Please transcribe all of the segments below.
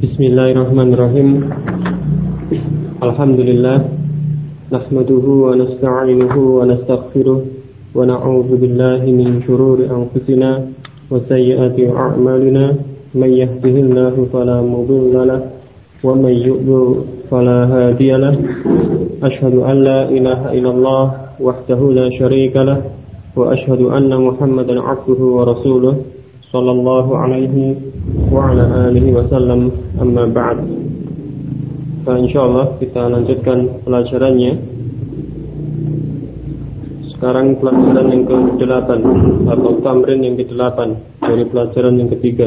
Bismillahirrahmanirrahim. Alhamdulillah. Nahmaduhu wa nasta'inuhu wa nastaghfiruh wa na'udzu billahi min shururi anfusina wa sayyiati a'malina. May yahdihillahu fala mudilla lahu wa may yudlil fala hadiya lahu. Asyhadu an la ilaha illallah wahdahu la syarika lahu wa asyhadu anna Muhammadan 'abduhu wa rasuluh sallallahu alaihi wa ala alihi wa sallam. Amma ba'd. Insyaallah kita lanjutkan pelajarannya. Sekarang pelajaran yang ke-8 atau tamrin yang ke-8 dari pelajaran yang ketiga.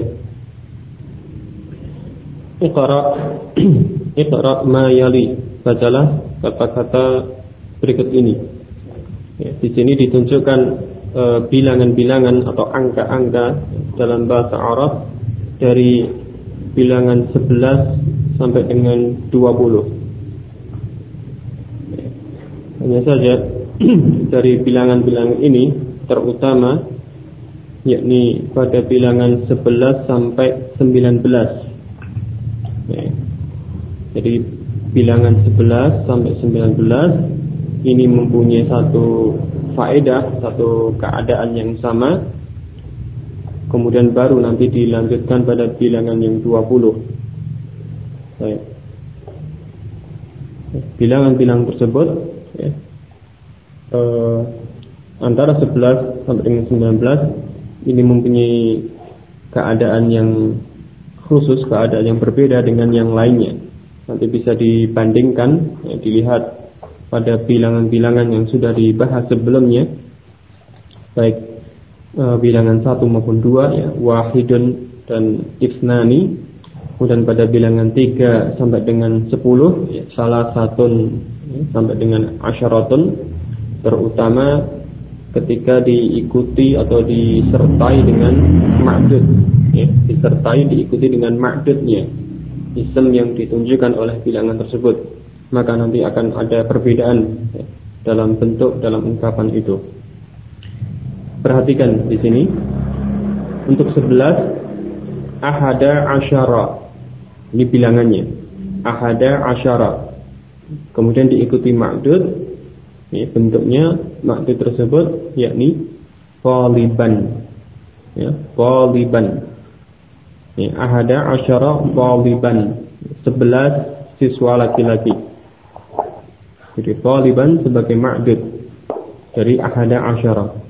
Iqra ma yali. Bacalah kata-kata berikut ini. Ya, di sini ditunjukkan bilangan-bilangan atau angka-angka dalam bahasa Arab dari bilangan 11 sampai dengan 20. Hanya saja dari bilangan-bilangan ini terutama yakni pada bilangan 11 sampai 19. Jadi bilangan 11 sampai 19 ini mempunyai satu faedah, satu keadaan yang sama. Kemudian baru nanti dilanjutkan pada bilangan yang 20. Baik. Bilangan-bilangan tersebut ya, antara 11 sampai dengan 19 ini mempunyai keadaan yang khusus, keadaan yang berbeda dengan yang lainnya. Nanti bisa dibandingkan, ya, dilihat pada bilangan-bilangan yang sudah dibahas sebelumnya, baik bilangan 1 maupun 2 ya, wahidun dan ifnani. Kemudian pada bilangan 3 sampai dengan 10 ya, salah satun ya, sampai dengan asyaratun, terutama ketika diikuti atau disertai dengan ma'dud ya, diikuti dengan ma'dudnya, isim yang ditunjukkan oleh bilangan tersebut, maka nanti akan ada perbedaan ya, dalam bentuk, dalam ungkapan itu. Perhatikan di sini untuk 11 ahada asyara, ini bilangannya ahada asyara, kemudian diikuti ma'dud ya, bentuknya ma'dud tersebut yakni qaliban ya, qaliban ya, ahada asyara qaliban, 11 siswa laki-laki. Jadi qaliban sebagai ma'dud dari ahada asyara.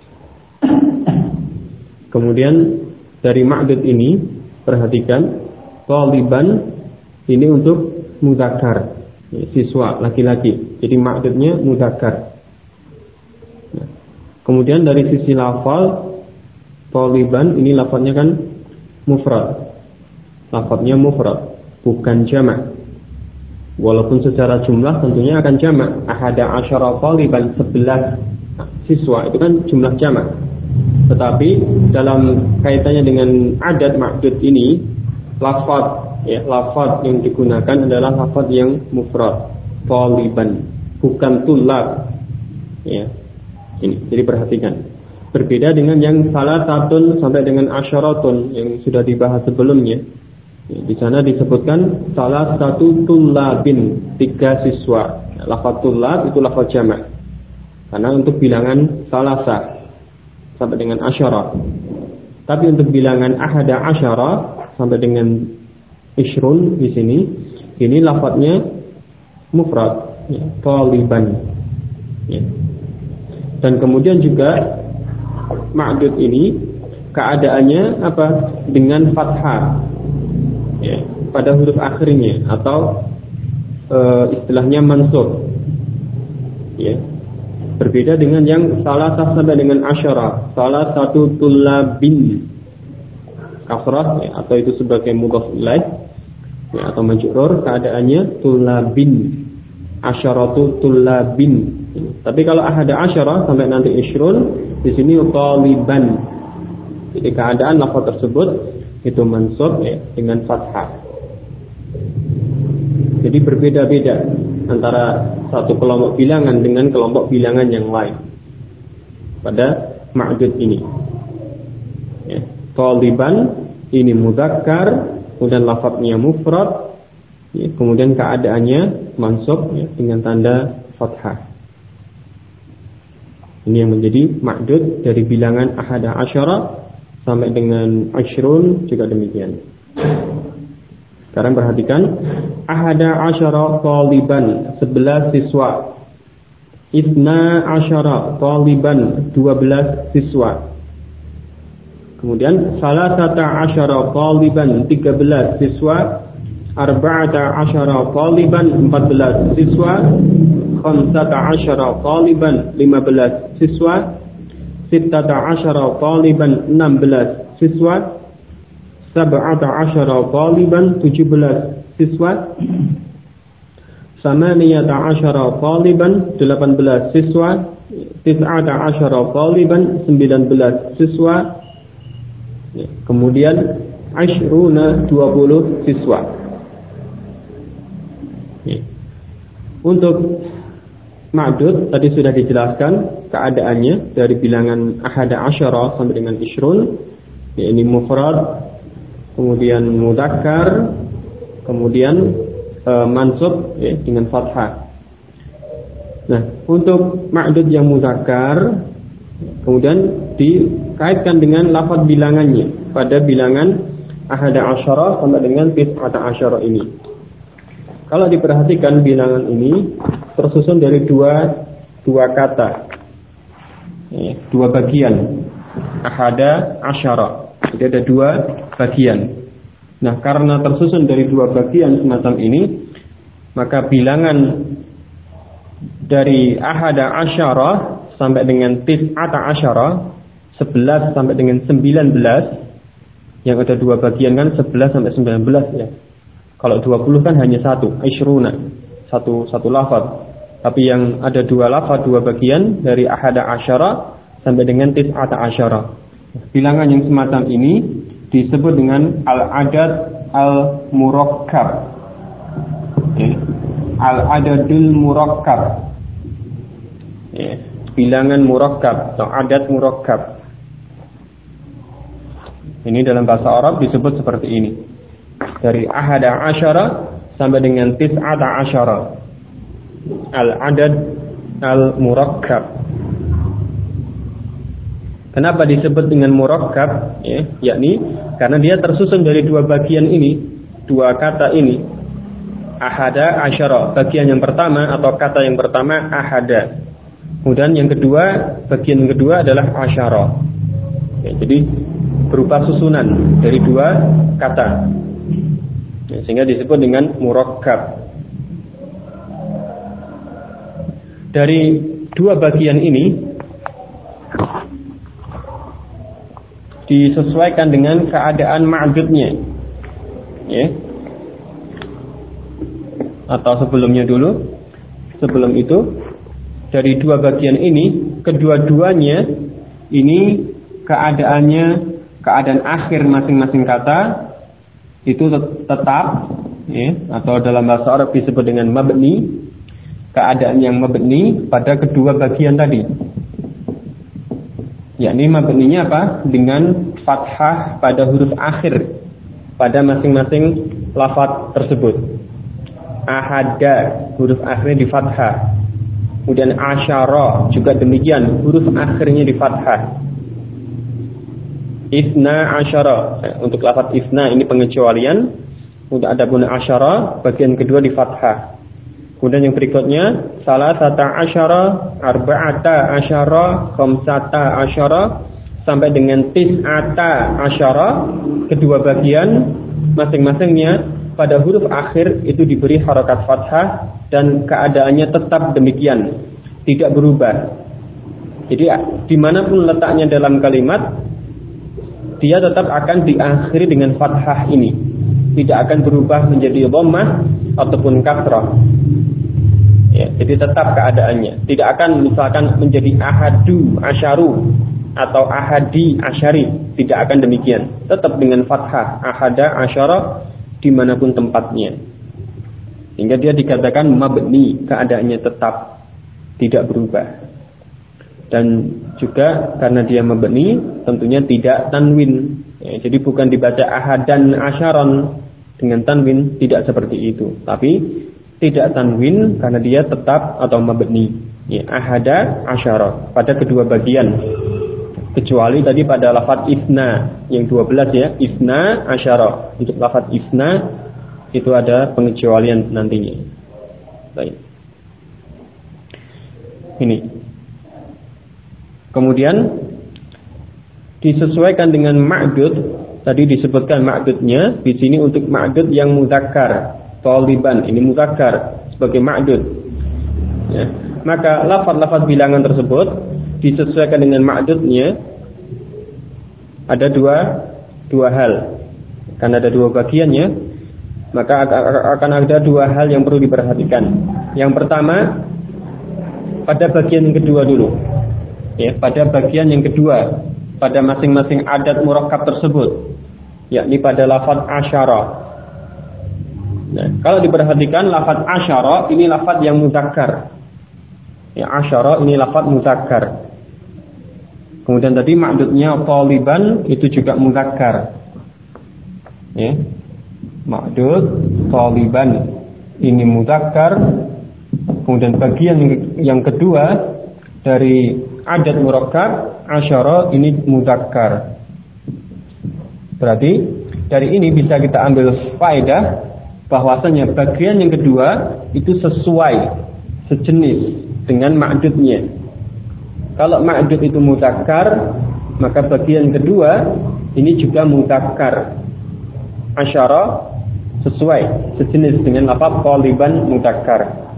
Kemudian dari ma'dud ini perhatikan qaliban ini untuk mudzakkar ya, siswa laki-laki. Jadi ma'dudnya mudzakkar. Nah, kemudian dari sisi lafal qaliban ini lafadznya kan mufrad. Lafadznya mufrad, bukan jamak. Walaupun secara jumlah tentunya akan jamak. Ahada asyara qaliban, 11 siswa itu kan jumlah jamak. Tetapi dalam kaitannya dengan adat ma'dud ini, lafaz ya, lafaz yang digunakan adalah lafaz yang mufrad, qaliban, bukan tulab. Ya. Ini, jadi perhatikan. Berbeda dengan yang salah satun sampai dengan asyaratun yang sudah dibahas sebelumnya. Ya, di sana disebutkan salah satu tulabin, 3 siswa. Ya, lafaz tulab itu lafaz jamak. Karena untuk bilangan salasah sampai dengan asyara. Tapi untuk bilangan ahada asyara sampai dengan ishrun di sini, ini lafadznya mufrad, ya, qaliban. Ya. Dan kemudian juga ma'dud ini keadaannya apa? Dengan fathah. Ya, pada huruf akhirnya atau istilahnya mansub. Ya. Berbeda dengan yang salah sampai dengan asyara, salah satu tulabin, kasrah ya, atau itu sebagai mudhaf ilaih ya, atau majrur, keadaannya tulabin, asyaratu tulabin. Tapi kalau ahada asyara sampai nanti ishrun, di sini qaliban. Jadi keadaan lafaz tersebut itu mansub ya, dengan fathah. Jadi berbeda-beda antara satu kelompok bilangan dengan kelompok bilangan yang lain pada ma'dud ini. Ya. Qaliban ini mudzakkar kemudian lafadznya mufrad, ya, kemudian keadaannya mansub, ya, dengan tanda fathah. Ini yang menjadi ma'dud dari bilangan ahada asyara sampai dengan asyrun juga demikian. Sekarang perhatikan, ahada asyara taliban, 11 siswa. Ithna asyara taliban, 12 siswa. Kemudian salasata asyara taliban, 13 siswa. Arba'ata asyara taliban, 14 siswa. Khamsata asyara taliban, 15 siswa. Sittata asyara taliban, 16 siswa. Sab'ata asyara taliban, 17 siswa. Samaniyata asyara taliban, 18 siswa. Tis'ata asyara taliban, 19 siswa. Kemudian asyruna, 20 siswa. Untuk ma'dud tadi sudah dijelaskan keadaannya dari bilangan ahada asyara sampai dengan isyrun, yakni mufrad, kemudian mudzakkar, kemudian mansub, ya, dengan fathah. Nah, untuk ma'dud yang mudzakkar kemudian dikaitkan dengan lafaz bilangannya pada bilangan ahada asyara sampai dengan tis'ata asyara ini. Kalau diperhatikan bilangan ini tersusun dari dua kata, ya, dua bagian, ahada asyara. Jadi ada dua bagian. Nah, karena tersusun dari dua bagian semacam ini, maka bilangan dari ahada asyara sampai dengan tis'ata asyara, 11 sampai dengan 19, yang ada dua bagian kan 11 sampai 19 ya. Kalau 20 kan hanya satu, isyruna, satu lafaz. Tapi yang ada dua lafaz, dua bagian dari ahada asyara sampai dengan tis'ata asyara. Bilangan yang semacam ini disebut dengan al-adad al-murakkab, al-adadul murakkab, bilangan murakkab atau adad murakkab. Ini dalam bahasa Arab disebut seperti ini, dari ahada asyara sampai dengan tis'ata asyara, al-adad al-murakkab. Kenapa disebut dengan murakkab? Ya, yakni karena dia tersusun dari dua bagian ini, dua kata ini. Ahada asyara, bagian yang pertama atau kata yang pertama ahada. Kemudian yang kedua, bagian yang kedua adalah asyara. Ya, jadi berupa susunan dari dua kata. Ya, sehingga disebut dengan murakkab. Dari dua bagian ini disesuaikan dengan keadaan ma'dudnya, ya. Atau sebelumnya dulu, sebelum itu, dari dua bagian ini, kedua-duanya ini keadaannya, keadaan akhir masing-masing kata itu tetap, ya, atau dalam bahasa Arab disebut dengan mabni, keadaan yang mabni pada kedua bagian tadi. Yakni mabninya apa? Dengan fathah pada huruf akhir pada masing-masing lafaz tersebut. Ahada, huruf akhirnya di fathah. Kemudian asyara juga demikian, huruf akhirnya di fathah. Ithna asyara, untuk lafaz ithna ini pengecualian. Untuk adapun asyara, bagian kedua di fathah. Kemudian yang berikutnya salasata asyara, arba'ata asyara, khamsata asyara sampai dengan tis'ata asyara, kedua bagian masing-masingnya pada huruf akhir itu diberi harakat fathah dan keadaannya tetap demikian, tidak berubah. Jadi dimanapun letaknya dalam kalimat, dia tetap akan diakhiri dengan fathah ini, tidak akan berubah menjadi dhammah ataupun kasrah. Ya, jadi tetap keadaannya, tidak akan misalkan menjadi ahadu asyaru atau ahadi asyari, tidak akan demikian, tetap dengan fathah ahada asyara dimanapun tempatnya, hingga dia dikatakan mabni, keadaannya tetap tidak berubah. Dan juga karena dia mabni tentunya tidak tanwin, ya, jadi bukan dibaca ahadan asyaron, Dengan tanwin tidak seperti itu, tapi tidak tanwin karena dia tetap atau mabni. Ya, ahada asyara pada kedua bagian. Kecuali tadi pada lafaz isna yang 12 ya, isna asyara. Untuk lafaz isna itu ada pengecualian nantinya. Baik. Ini. Kemudian disesuaikan dengan ma'dud. Tadi disebutkan ma'dudnya di sini untuk ma'dud yang mudzakkar, thaliban ini mudzakkar sebagai ma'dud. Ya. Maka lafaz-lafaz bilangan tersebut disesuaikan dengan ma'dudnya ada dua hal. Karena ada dua bagiannya, maka akan ada dua hal yang perlu diperhatikan. Yang pertama pada bagian yang kedua dulu. Ya, pada bagian yang kedua, pada masing-masing adat murakkab tersebut, yakni pada lafaz asyara. Nah, kalau diperhatikan lafaz asyara ini lafaz yang mudzakkar. Ya, asyara ini lafaz mudzakkar. Kemudian tadi ma'dudnya thaliban itu juga mudzakkar. Ya. Ma'dud thaliban ini mudzakkar. Kemudian bagian yang kedua dari adat murakkab asyara ini mudzakkar. Berarti dari ini bisa kita ambil faedah bahwasanya bagian yang kedua itu sesuai, sejenis dengan ma'dudnya. Kalau ma'dud itu mudzakkar, maka bagian kedua ini juga mudzakkar. Asyara sesuai, sejenis dengan lafaz thaliban mudzakkar.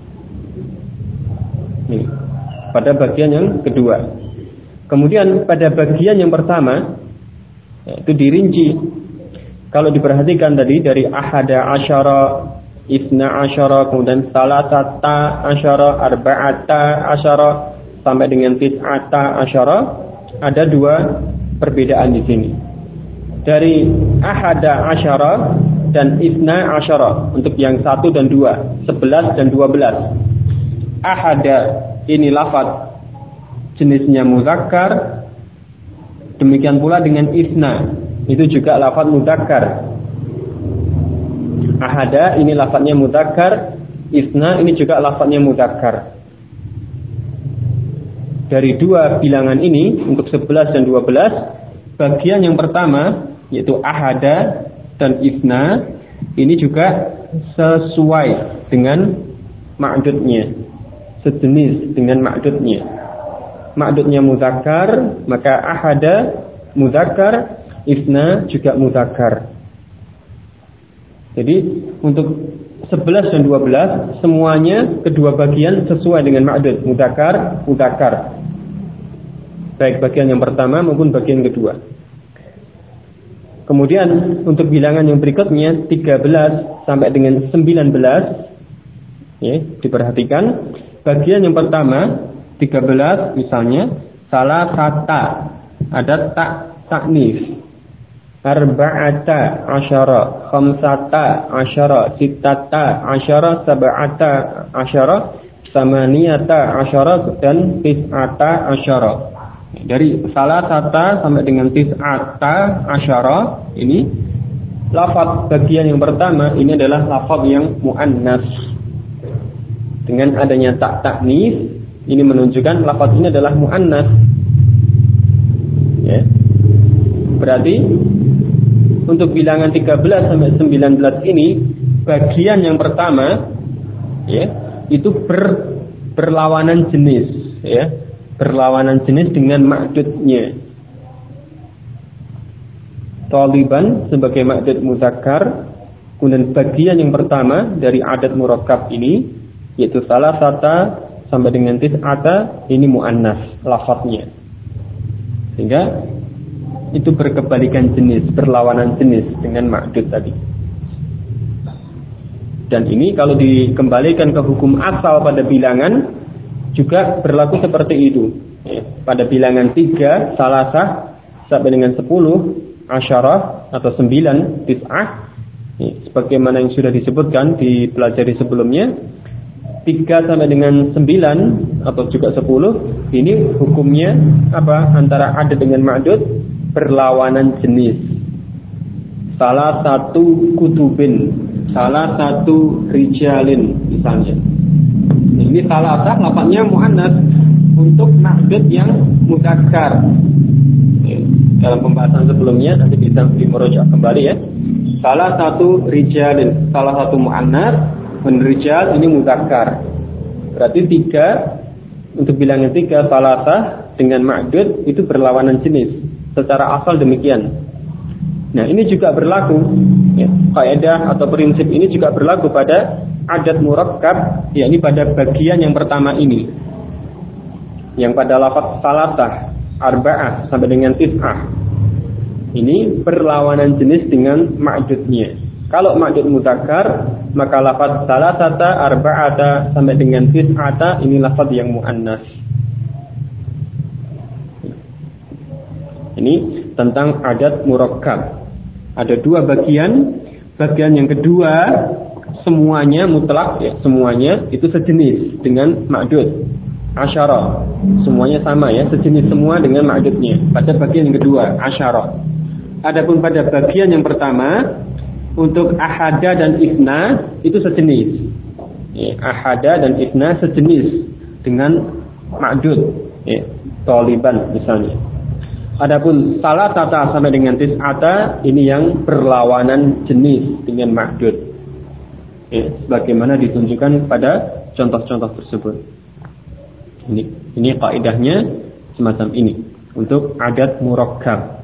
Ini pada bagian yang kedua. Kemudian pada bagian yang pertama itu dirinci. Kalau diperhatikan tadi dari ahada asyara, isna asyara, kemudian salasata asyara, arba'ata asyara sampai dengan tis'ata asyara, ada dua perbedaan di sini. Dari ahada asyara dan isna asyara untuk yang 1 dan 2, 11 dan 12. Ahada ini lafaz jenisnya mudzakkar, demikian pula dengan isna itu juga lafaz mudzakkar. Ahada ini lafaznya mudzakkar, isna ini juga lafaznya mudzakkar. Dari dua bilangan ini untuk 11 dan 12, bagian yang pertama yaitu ahada dan isna ini juga sesuai dengan ma'dudnya, sejenis dengan ma'dudnya. Ma'dudnya mudzakkar, maka ahada mudzakkar, isna juga mudzakkar. Jadi untuk 11 dan 12 semuanya kedua bagian sesuai dengan ma'dud, mudzakkar, mudzakkar. Baik bagian yang pertama maupun bagian kedua. Kemudian untuk bilangan yang berikutnya 13 sampai dengan 19, ya, diperhatikan bagian yang pertama 13 misalnya salasata ada taknis, arba'ata asyara, khamsata asyara, sittata asyara, sab'ata asyara, samaniyata asyara dan tis'ata asyara. Dari salasata sampai dengan tis'ata asyara ini lafaz bagian yang pertama ini adalah lafaz yang muannas. Dengan adanya taknis ini menunjukkan lafaz ini adalah muannas. Ya. Berarti untuk bilangan 13 sampai 19 ini bagian yang pertama ya itu berlawanan jenis ya, berlawanan jenis dengan ma'dudnya. Thaliban sebagai ma'dud mudzakkar, kemudian bagian yang pertama dari adat murakkab ini yaitu salasata sampai dengan tis'ata ini muannas lafadznya. Sehingga itu berkebalikan jenis, berlawanan jenis dengan ma'dud tadi. Dan ini kalau dikembalikan ke hukum asal pada bilangan juga berlaku seperti itu. Ya, pada bilangan 3 salasah sampai dengan 10 asyarah atau 9 tis'ah, ya, sebagaimana yang sudah disebutkan dipelajari sebelumnya, 3 sampai dengan 9 atau juga 10 ini hukumnya apa? Antara adat dengan ma'dud berlawanan jenis. salah satu kutubin, salah satu rijalin misalnya. Ini salah lafadznya muannas untuk ma'dud yang mudzakkar. Dalam pembahasan sebelumnya nanti bisa dimerujuk kembali ya. Salah satu rijalin, salah satu muannas, rijal ini mudzakkar. Berarti 3 untuk bilangan 3 salasah dengan ma'dud itu berlawanan jenis. Secara asal demikian. Nah, ini juga berlaku ya, kaidah atau prinsip ini juga berlaku pada adat murakkab, yakni pada bagian yang pertama ini. Yang pada lafaz salasah, arba'ah sampai dengan tis'ah. Ini berlawanan jenis dengan ma'dudnya. Kalau ma'dud mudzakkar, maka lafaz salasata, arba'ata sampai dengan tis'ata ini lafaz yang muannas. Ini tentang adat murakkab. Ada 2 bagian. Bagian yang kedua semuanya mutlak ya, semuanya itu sejenis dengan ma'dud. Asyara, semuanya sama ya, sejenis semua dengan ma'dudnya. Pada bagian yang kedua, asyara. Adapun pada bagian yang pertama, untuk ahada dan isna itu sejenis. Ya, ahada dan isna sejenis dengan ma'dud. Ya, taliban misalnya. Adapun salah tata sampai dengan tis'ata ini yang berlawanan jenis dengan ma'dud. Ya, sebagaimana ditunjukkan pada contoh-contoh tersebut. Ini kaidahnya semacam ini untuk adat murakkab.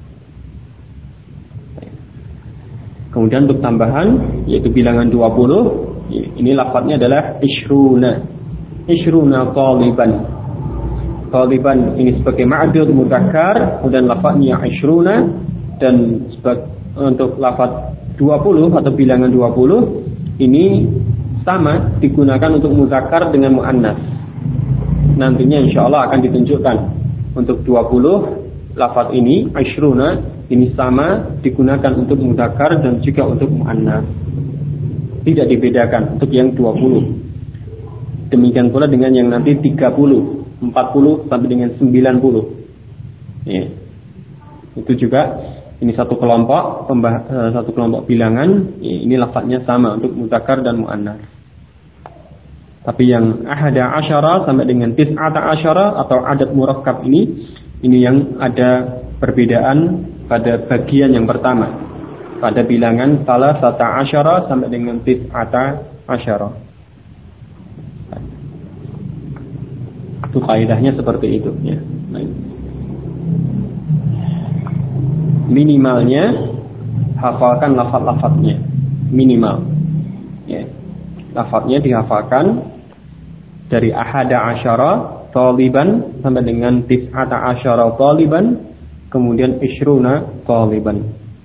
Kemudian untuk tambahan yaitu bilangan 20, ini lafadznya adalah ishruna. Ishruna taliban. Taliban ini sebagai ma'dud mudzakkar, kemudian lafadznya ishruna, dan untuk lafadz 20 atau bilangan 20 ini sama digunakan untuk mudzakkar dengan muannas. Nantinya insyaallah akan ditunjukkan untuk 20 lafadz ini ishruna ini sama digunakan untuk mudzakkar dan juga untuk muannas. Tidak dibedakan untuk yang 20. Demikian pula dengan yang nanti 30, 40 sampai dengan 90. Ya. Itu juga ini satu kelompok bilangan, ya, ini lafadznya sama untuk mudzakkar dan muannas. Tapi yang ahada asyara sampai dengan tis'ata asyara atau adat murakkab ini yang ada perbedaan pada bagian yang pertama, pada bilangan salasata asyara sampai dengan tis'ata asyara. Itu kaidahnya seperti itu ya. Minimalnya hafalkan lafaz-lafaznya, minimal ya. Lafaznya dihafalkan dari ahada asyara taliban sampai dengan tis'ata asyara taliban, kemudian ishruna taliban.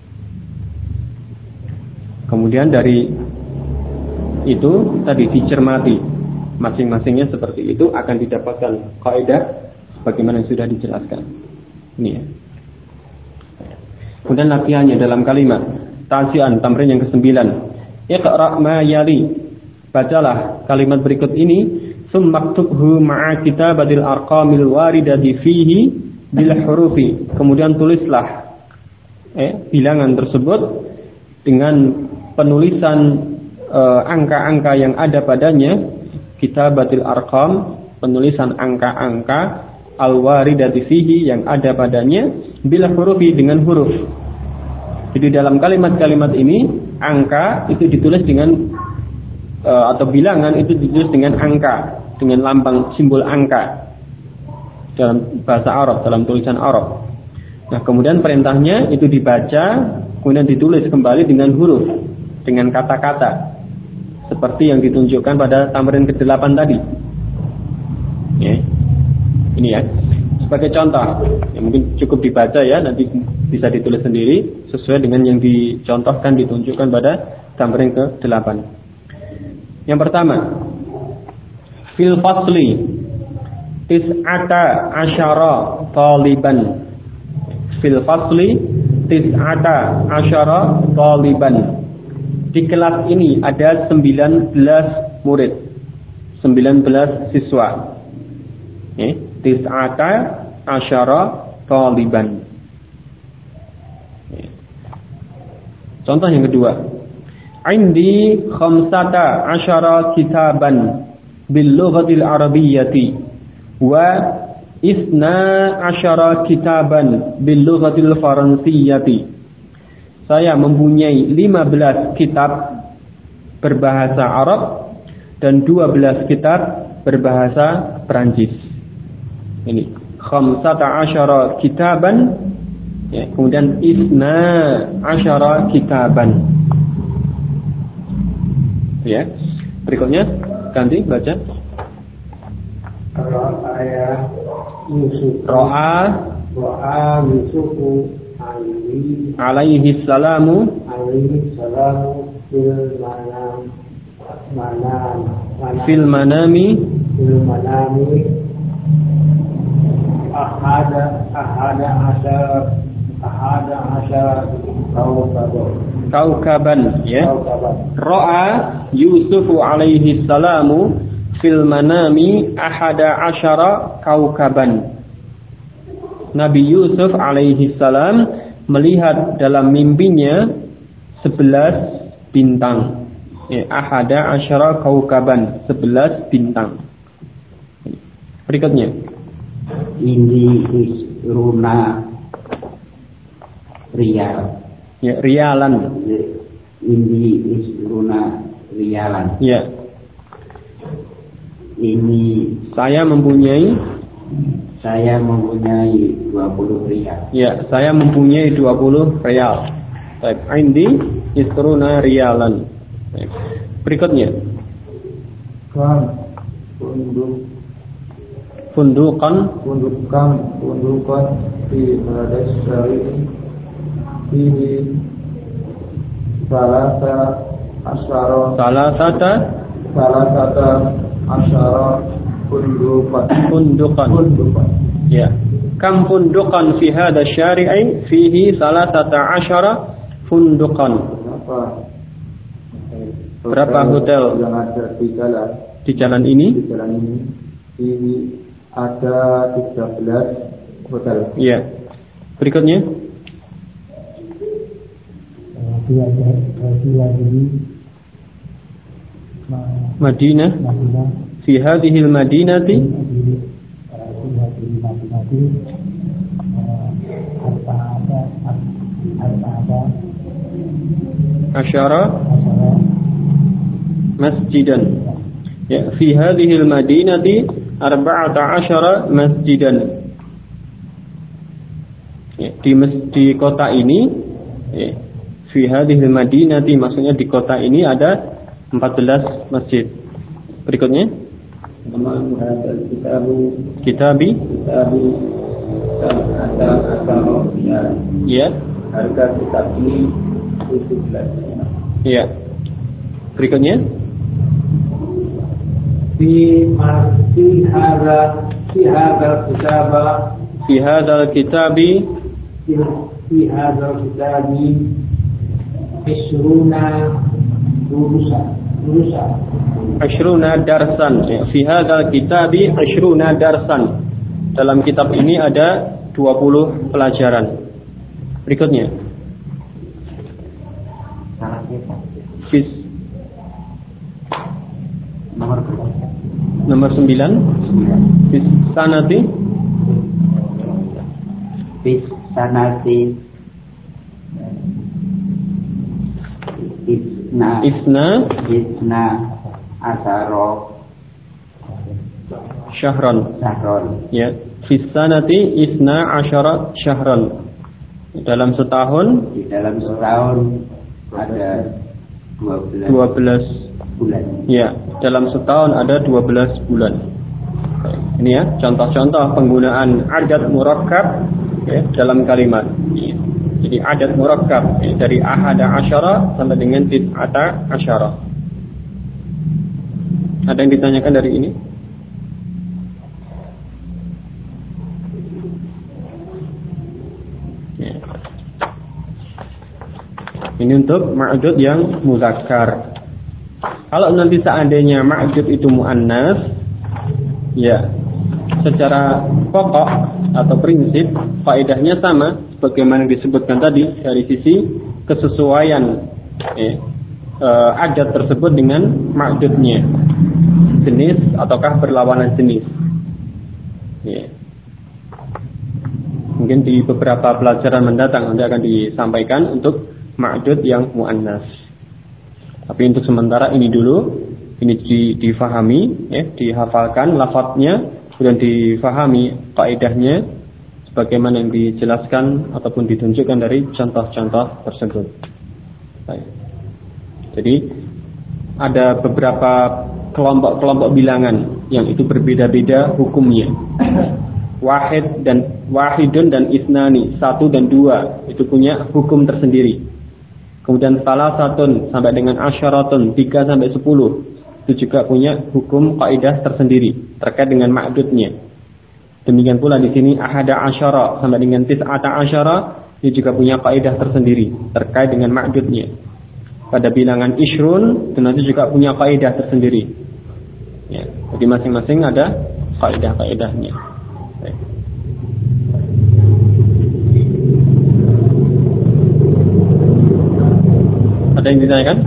Kemudian dari itu tadi dicermati masing-masingnya seperti itu akan didapatkan kaidah bagaimana yang sudah dijelaskan. Ini ya. Kemudian latihannya dalam kalimat tasian tamrin yang ke-9. Iqra ma yali. Bacalah kalimat berikut ini, summaktubhu ma'a kitabatil arqamil waridati fihi bil hurufi. Kemudian tulislah bilangan tersebut dengan penulisan angka-angka yang ada padanya, kitabatil arqam, penulisan angka-angka, al-waridati fihi yang ada padanya, bil hurufi dengan huruf. Jadi dalam kalimat-kalimat ini angka itu ditulis dengan atau bilangan itu ditulis dengan angka, dengan lambang simbol angka dalam bahasa Arab, dalam tulisan Arab. Nah, kemudian perintahnya itu dibaca, kemudian ditulis kembali dengan huruf, dengan kata-kata seperti yang ditunjukkan pada tamrin ke-8 tadi. Ya. Ini ya. Sebagai contoh, ya mungkin cukup dibaca ya, nanti bisa ditulis sendiri sesuai dengan yang dicontohkan, ditunjukkan pada tamrin ke-8. Yang pertama, fil fasli tis'ata asyara taliban. Fil fasli tis'ata asyara taliban. Di kelas ini ada 19 murid, 19 siswa. Tis'ata asyara taliban. Contoh yang kedua. Indi 15 kitaban bil lughatil arabiyyati wa 12 kitaban bil lughatil faransiyyati. Saya mempunyai 15 kitab berbahasa Arab dan 12 kitab berbahasa Perancis. Ini 15 kitaban, ya, kemudian 12 kitaban. Ya. Berikutnya ganti baca. Ro'a Yusufu alaihi salamu fil manami ahada asyara kaukaban, ya. Ra'a Yusufu alaihi salamu fil manami ahada asyara kaukaban. Nabi Yusuf alaihi salam melihat dalam mimpinya 11 bintang. Ya, ahada asyara kaukaban, 11 bintang. Berikutnya. Ini isruna riyal. Ya, rialan. Ini isruna rialan. Ya. Ini saya mempunyai 20 rial. Ya, saya mempunyai 20 rial. Baik, indi isruna rialan. Baik. Berikutnya. Fundukan di Malaysia syari ini salasata asyara fundukan. Ya. Kam fundukan fi hadha syari'i fihi 13 fundukan. Berapa hotel yang ada di jalan ini? Ini ada 13 hotel. Ya. Berikutnya. Madinah. Fi hadhihi al-madinati asyara masjidan. Ya, fi hadhihi al-madinati 14 masjidan. Ya, di kota ini, ya, fi hadhihi al-madinati maksudnya di kota ini ada 14 masjid. Berikutnya. Kitabi. Ya. Harga kitab ini 17. Ya. Berikutnya. Fi hadzal kitabi Ashruna darsan. Fi hadzal kitabi ashruna darsan. Dalam kitab ini ada 20 pelajaran. Berikutnya. Nomor 9. Fis sanati Isna asaro syahran. Ya, fis sanati isna asyara syahran. Dalam setahun ada 12 bulan. Ya, dalam setahun ada 12 bulan. Ini ya, contoh-contoh penggunaan adat murakkab, ya, dalam kalimat. Ya. Jadi adat murakkab, ya, dari ahada asyara sampai dengan tis'ata asyara. Ada yang ditanyakan dari ini? Ya. Ini untuk ma'dud yang muzakkar. Kalau nanti seandainya ma'dud itu muannas, ya, secara pokok atau prinsip faedahnya sama sebagaimana disebutkan tadi dari sisi kesesuaian adat tersebut dengan ma'dudnya, jenis ataukah berlawanan jenis. Mungkin di beberapa pelajaran mendatang nanti akan disampaikan untuk ma'dud yang mu'annas. Tapi untuk sementara ini dulu, ini difahami, dihafalkan lafadznya, kemudian difahami kaidahnya sebagaimana yang dijelaskan ataupun ditunjukkan dari contoh-contoh tersebut. Baik. Jadi ada beberapa kelompok-kelompok bilangan yang itu berbeda-beda hukumnya. Wahidun dan isnani, 1 dan 2 itu punya hukum tersendiri. Kemudian salasatun sampai dengan asyaratun, 3 sampai 10 itu juga punya hukum kaidah tersendiri terkait dengan ma'dudnya. Demikian pula di sini ahada asyara sampai dengan tis'ata asyara itu juga punya kaidah tersendiri terkait dengan ma'dudnya. Pada bilangan ishrun itu nanti juga punya kaidah tersendiri. Ya, jadi masing-masing ada kaidah-kaidahnya. Ada yang ditanyakan?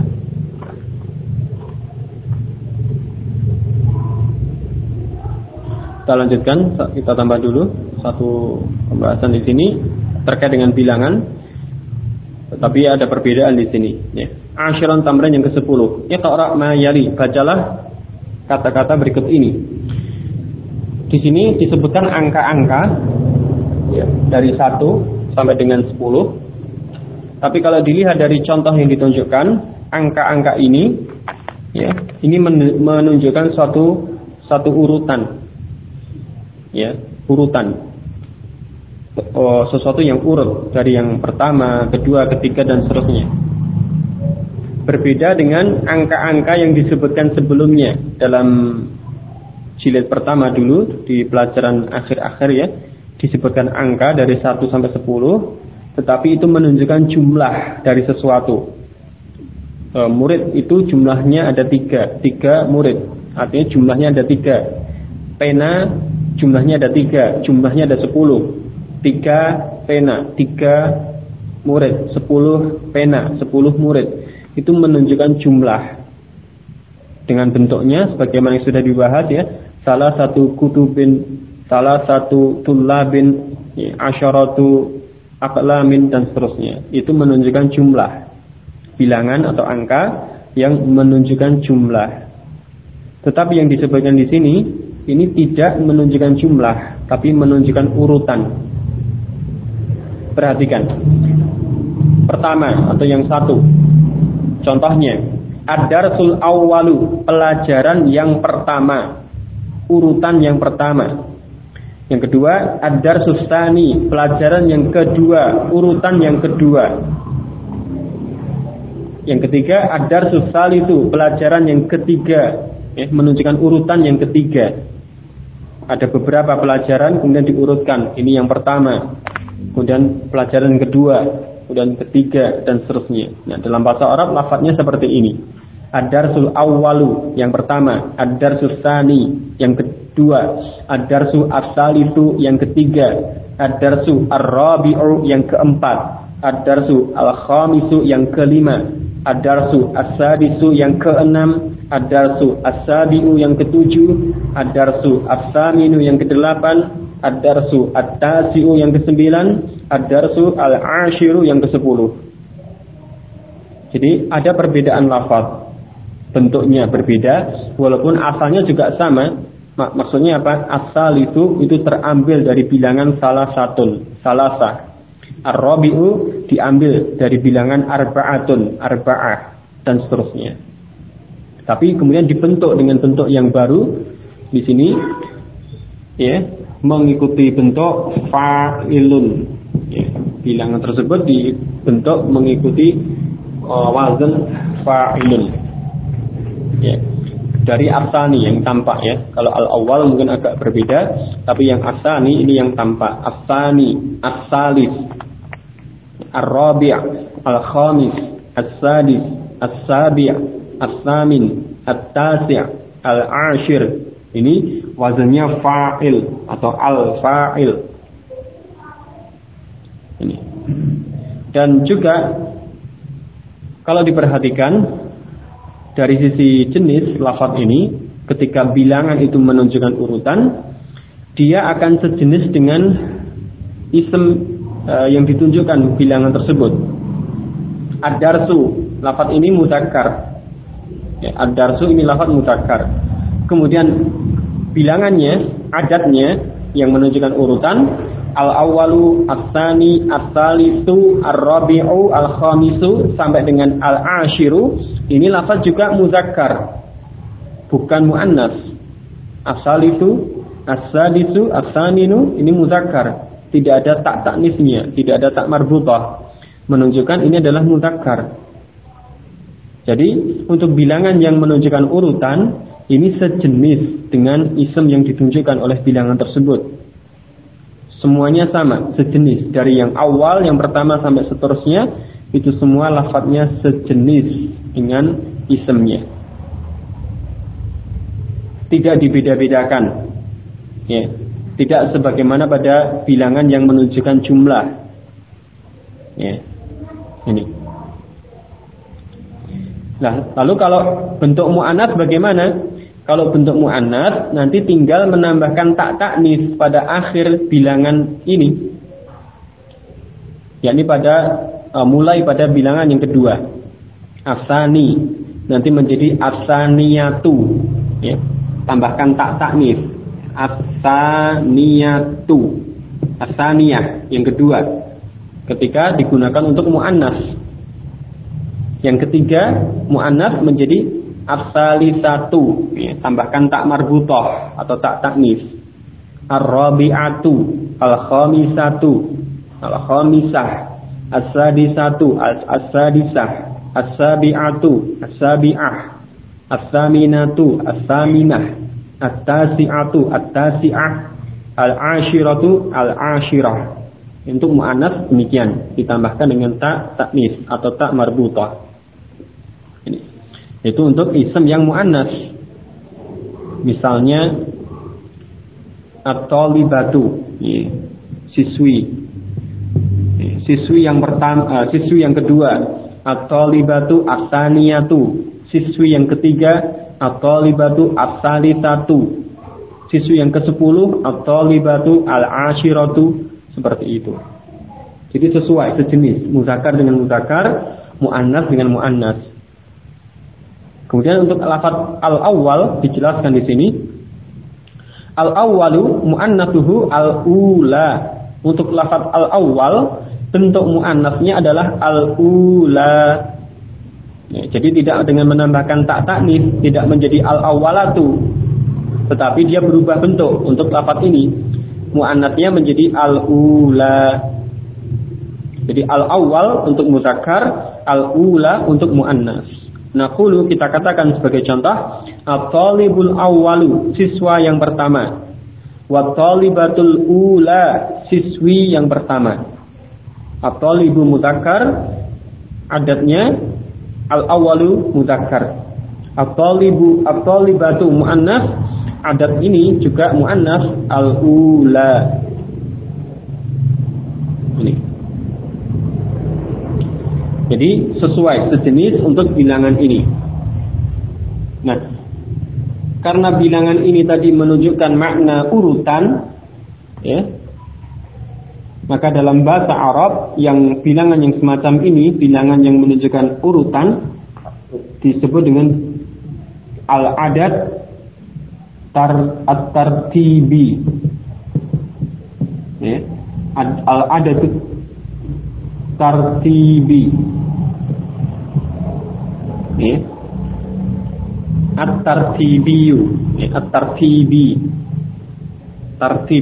Kita lanjutkan, kita tambah dulu satu pembahasan di sini terkait dengan bilangan. Tetapi ada perbedaan di sini. Ya. Asyaron tamrin yang ke-10. Iqra' ma yali, bacalah kata-kata berikut ini. Di sini disebutkan angka-angka ya, dari 1 sampai dengan 10. Tapi kalau dilihat dari contoh yang ditunjukkan, angka-angka ini ya, ini menunjukkan satu urutan. Ya, urutan. Sesuatu yang urut dari yang pertama, kedua, ketiga dan seterusnya. Berbeda dengan angka-angka yang disebutkan sebelumnya dalam jilid pertama dulu di pelajaran akhir-akhir ya, disebutkan angka dari 1 sampai 10, tetapi itu menunjukkan jumlah dari sesuatu. Murid itu jumlahnya ada 3 murid, artinya jumlahnya ada 3. Pena jumlahnya ada 3, jumlahnya ada 10. 3 pena, 3 murid, 10 pena, 10 murid. Itu menunjukkan jumlah. Dengan bentuknya sebagaimana yang sudah dibahas ya, salah satu kutubin, salah satu tullabin, ya, asyaratu aqlamin dan seterusnya. Itu menunjukkan jumlah. Bilangan atau angka yang menunjukkan jumlah. Tetapi yang disebutkan di sini ini tidak menunjukkan jumlah, tapi menunjukkan urutan. Perhatikan. Pertama atau yang 1. Contohnya, ad-darsul awwalu, pelajaran yang pertama, urutan yang pertama. Yang kedua, ad-darsus tsani, pelajaran yang kedua, urutan yang kedua. Yang ketiga, ad-darsus tsalisu, pelajaran yang ketiga, menunjukkan urutan yang ketiga. Ada beberapa pelajaran kemudian diurutkan. Ini yang pertama, kemudian pelajaran yang kedua, kemudian ketiga dan seterusnya. Nah, dalam bahasa Arab lafadznya seperti ini. Ad-darsul awwalu yang pertama, ad-darsus tsani yang kedua, ad-darsu as-salisu yang ketiga, ad-darsu ar-rabi'u yang keempat, ad-darsu al-khamisu yang kelima, ad-darsu as-sadisu yang keenam, ad-darsu as-sabi'u yang ketujuh, ad-darsu as-saminu yang kedelapan, ad-darsu at-tasi'u yang kesembilan, ad-darsu al-ashiru yang ke-10. Jadi ada perbedaan lafaz. Bentuknya berbeda walaupun asalnya juga sama. Maksudnya apa? Asal itu terambil dari bilangan salasah. Ar-rabi'u diambil dari bilangan arba'ah dan seterusnya. Tapi kemudian dibentuk dengan bentuk yang baru di sini ya, mengikuti bentuk fa'ilun. Ya, bilangan tersebut dibentuk mengikuti wazan fa'ilun. Ya, dari asani yang tampak ya. Kalau al-awwal mungkin agak berbeda, tapi yang asani ini yang tampak. Asani, as-salis, ar-rabi', al-khamis, as-sadis, as-sabi', as-samin, at-tasi', al-ashir. Ini wazannya fa'il atau al-fa'il. Ini. Dan juga kalau diperhatikan dari sisi jenis lafaz ini, ketika bilangan itu menunjukkan urutan, dia akan sejenis dengan isim yang ditunjukkan bilangan tersebut. Ad-darsu, lafaz ini mudzakkar. Ya, ad-darsu ini lafaz mudzakkar. Kemudian bilangannya, adatnya yang menunjukkan urutan, al-awwalu, as-tsani, as-tsalitsu, ar-rabi'u, al-khamisu sampai dengan al-ashiru, ini lafaz juga muzakkar, bukan muannas. As-salisu, as-sadisu, as-tsaninu, ini muzakkar, tidak ada tak taknisnya, tidak ada tak marbutah, menunjukkan ini adalah muzakkar. Jadi untuk bilangan yang menunjukkan urutan, ini sejenis dengan isim yang ditunjukkan oleh bilangan tersebut. Semuanya sama, sejenis. Dari yang awal, yang pertama sampai seterusnya, itu semua lafadznya sejenis dengan isimnya. Tidak dibeda-bedakan. Ya. Tidak sebagaimana pada bilangan yang menunjukkan jumlah. Ya. Ini. Nah, lalu kalau bentuk mu'annats bagaimana? Kalau bentuk mu'annats nanti tinggal menambahkan tak taknis pada akhir bilangan ini, yakni pada mulai pada bilangan yang kedua. Asani nanti menjadi asaniyatu, ya. Tambahkan tak taknis. Asaniyatu, asaniyah yang kedua ketika digunakan untuk mu'annats. Yang ketiga mu'annats menjadi as-salisatu, ya, tambahkan tak marbutah atau tak taknis. Ar-rabi'atu, al-khamisatu, al-khamisah, as-sadisatu, as-sadisah, as-sabi'atu, as-sabi'ah, as-saminatu, as-saminah, at-tasi'atu, at-tasi'ah, al-ashiratu, al-ashirah. Untuk mu'annats demikian, ditambahkan dengan tak taknis atau tak marbutah. Itu untuk isim yang mu'annats. Misalnya at-talibatu, ya, siswi. Siswi yang pertama, siswi yang kedua, at-talibatu as-saniyatu. Siswi yang ketiga, at-talibatu as-salisatu. Siswi yang ke-10, at-talibatu al-ashiratu, seperti itu. Jadi sesuai, sejenis, muzakkar dengan muzakkar, mu'annats dengan mu'annats. Kemudian untuk lafaz al-awwal dijelaskan di sini. Al-awwalu mu'annatsuhu al-ula. Untuk lafaz al-awwal bentuk mu'annatsnya adalah al-ula. Ya, jadi tidak dengan menambahkan tak taknis, tidak menjadi al-awwalatu, tetapi dia berubah bentuk. Untuk lafaz ini mu'annatsnya menjadi al-ula. Jadi al-awwal untuk muzakkar, al-ula untuk mu'annats. Naqulu, kita katakan sebagai contoh, at-talibul awwalu, siswa yang pertama, wa talibatul ula, siswi yang pertama. At-talibu mudzakkar, adatnya al-awwalu mudzakkar. At-talibatu muannats, adat ini juga muannats al-ula. Ini. Jadi sesuai, sejenis untuk bilangan ini. Nah, karena bilangan ini tadi menunjukkan makna urutan, ya, maka dalam bahasa Arab yang bilangan yang semacam ini, bilangan yang menunjukkan urutan, disebut dengan al-adad at-tartibi. Ya, al-adad tartibi. Ya. At-tartibiyu, ya, at-tartibi. Tertib.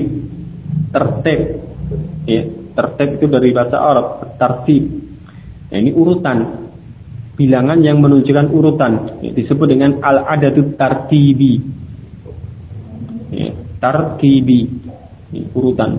Ya, tertib itu dari bahasa Arab, tertib. Ya, ini urutan. Bilangan yang menunjukkan urutan, ya, disebut dengan al-adadut tartibi. Ya, tartibi. Ya, urutan.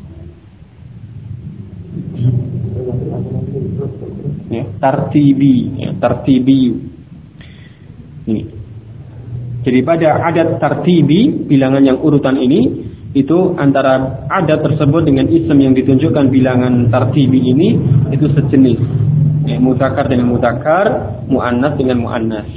Ya, tartibi, ya, tartibi. Ini. Jadi pada adat tartibi, bilangan yang urutan ini, itu antara adat tersebut dengan isim yang ditunjukkan bilangan tartibi ini, itu sejenis. Mudzakkar dengan mudzakkar, muannas dengan muannas.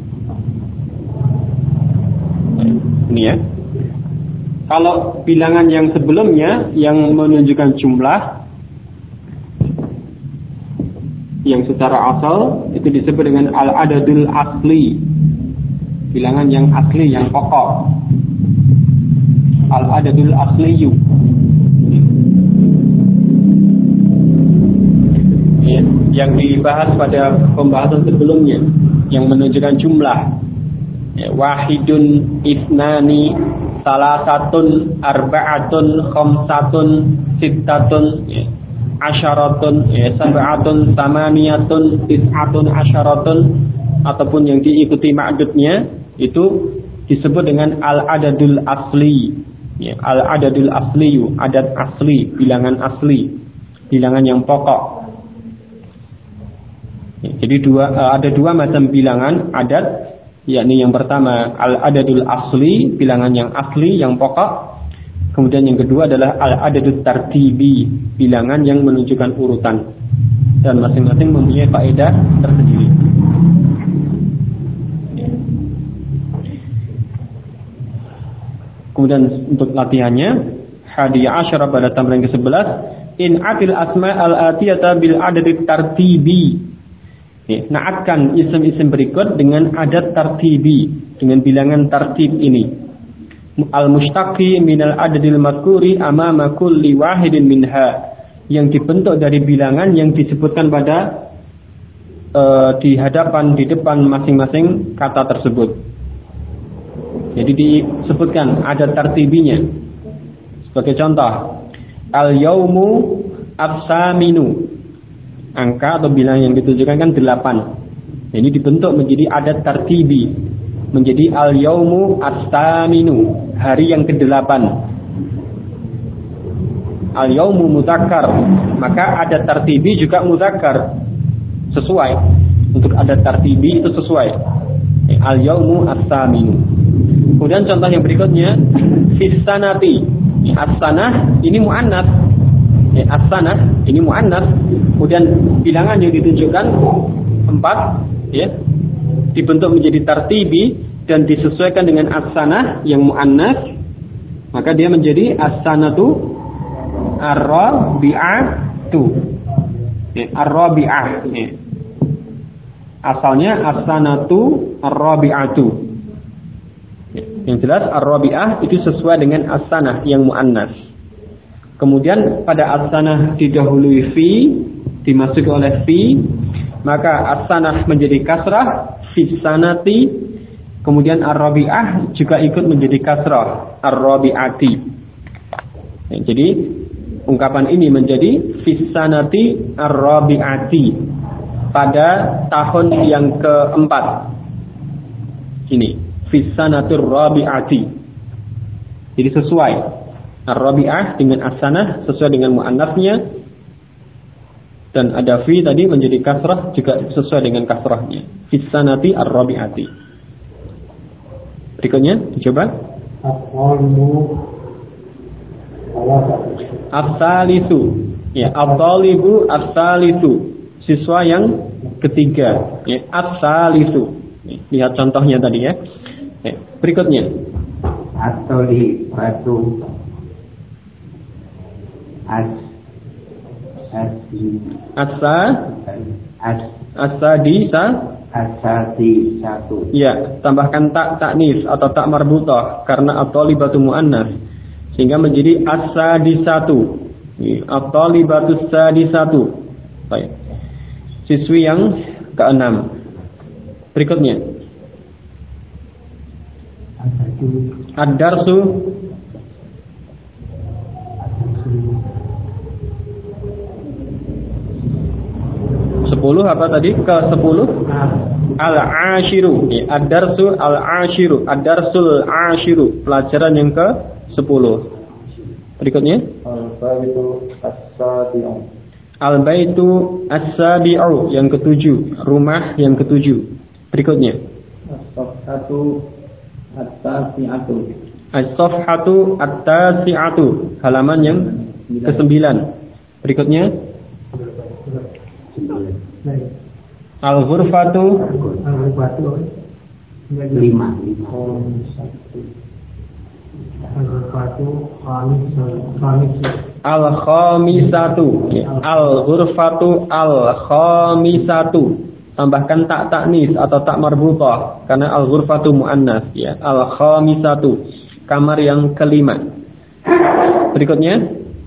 Ini ya. Kalau bilangan yang sebelumnya yang menunjukkan jumlah yang secara asal itu disebut dengan al-adadul asli, bilangan yang asli, yang pokok. Al-adadul asliyu. Yang dibahas pada pembahasan sebelumnya yang menunjukkan jumlah. Wahidun, isnani, salasatun, arba'atun, khamsatun, sittatun, asyaratun, sab'atun, samaniyatun, tis'atun, asyaratun, ataupun yang diikuti ma'dudnya itu disebut dengan al-adadul asli. Al-adadul asliyu, adad asli, bilangan asli, bilangan yang pokok. Jadi ada dua macam bilangan adat, yakni yang pertama al-adadul asli, bilangan yang asli, yang pokok. Kemudian yang kedua adalah al-adadut tartibi, bilangan yang menunjukkan urutan. Dan masing-masing mempunyai faedah tersendiri. Kemudian untuk latihannya, hadiyah asyara pada tambahan ke-11, in atil asma al-atiyata bil adadit tartibi. Naatkan isim-isim berikut dengan adat tartibi, dengan bilangan tartib ini. Al-mustaqi minal adadil mazkuri amama kulli wahidin minha, yang dibentuk dari bilangan yang disebutkan pada di hadapan, di depan masing-masing kata tersebut. Jadi disebutkan adat tartibinya. Sebagai contoh, al-yaumu as-saminu, angka atau bilangan yang ditujukan kan 8. Ini dibentuk menjadi adat tartibi, menjadi al-yaumu as-saminu, hari yang ke-8. Al-yaumu mudzakkar, maka adat tartibi juga mudzakkar, sesuai. Untuk adat tartibi itu sesuai. Al-yaumu as-saminu. Kemudian contoh yang berikutnya, fis sanati, as-sanah ini muannats. As-sanah ini muannats. Kemudian bilangan yang ditunjukkan 4, ya, dibentuk menjadi tartibi dan disesuaikan dengan as-sanah yang muannats, maka dia menjadi as-sanatu ar-rabi'atu. Ar-rabi'ah. Asalnya as-sanatu ar-rabi'atu. Yang jelas ar-rabi'ah itu sesuai dengan as-sanah yang muannats. Kemudian pada as-sanah didahului fi, dimasuki oleh fi, maka as-sanah menjadi kasrah, fi sanati. Kemudian ar-rabi'ah juga ikut menjadi kasrah, ar-rabi'ati. Jadi ungkapan ini menjadi fi sanati ar-rabi'ati, pada tahun yang keempat. Ini fi sanatur rabi'ati. Jadi sesuai ar-rabi'ah dengan as-sanah, sesuai dengan muannasnya. Dan ada fi tadi menjadi kasrah juga sesuai dengan kasrahnya. Fi sanati ar-rabi'ati. Berikutnya dicoba. As-salisu. Ya, at-talibu as-salisu, siswa yang ketiga. Ya, as-salisu. Lihat contohnya tadi ya. Ya, berikutnya. At-talibatu As-sadi satu. Ya, tambahkan tak taknis atau tak marbutah karena at-talibatu muannas, sehingga menjadi as-sadisatu. At-talibatu sadisatu. Baik. Siswi yang ke-6. Berikutnya. Ad-darsu 10 apa tadi? Ke-10 al-ashiru. Ad-darsu al-ashiru. Ad-darsul ashiru, pelajaran yang ke-10. Berikutnya al-baitu as-sabi'u. Al-baitu as-sabi'u, yang ke-7, rumah yang ke-7. Berikutnya as-safhatu at-tasi'atu. As-safhatu at-tasi'atu, halaman yang ke-9. Berikutnya Al-ghurfatu 5. Al-khamisatu. Al-ghurfatu al-khamisatu. Tambahkan tak taknis atau tak marbutah karena al-ghurfatu muannas ya. Al-khamisatu, kamar yang kelima. Berikutnya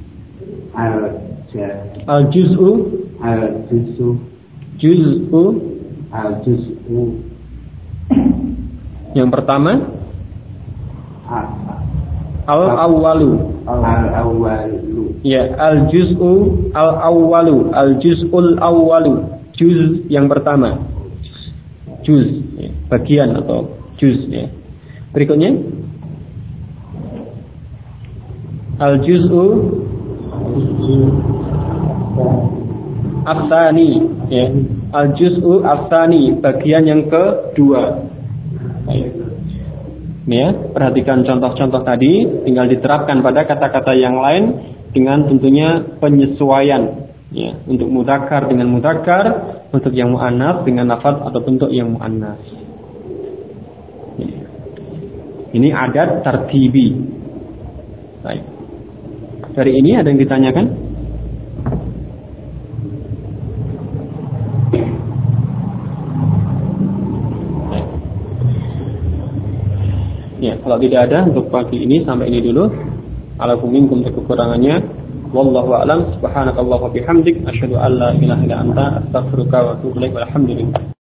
al-juz'u. Yang pertama al-awwalu. Ya, al-juz'u al-awwalu, al-juz'ul awwalu. Juz yang pertama. Juz ya, bagian atau juz ya. Berikutnya al-juz'u ats-tsani ya. Al-juz'u ats-tsani, bagian yang kedua. Ini ya, perhatikan contoh-contoh tadi, tinggal diterapkan pada kata-kata yang lain dengan tentunya penyesuaian ya, untuk mudzakkar dengan mudzakkar, untuk yang muannats dengan lafaz atau bentuk yang muannats. Ini adat tartibi. Baik. Dari ini ada yang ditanyakan? Ya, kalau tidak ada untuk pagi ini sampai ini dulu. Alakum minkum kekurangannya. Wallahu a'lam. Subhanakallahumma bihamdik asyhadu an la ilaha illa anta astaghfiruka wa atubu ilaik. Walhamdulillah.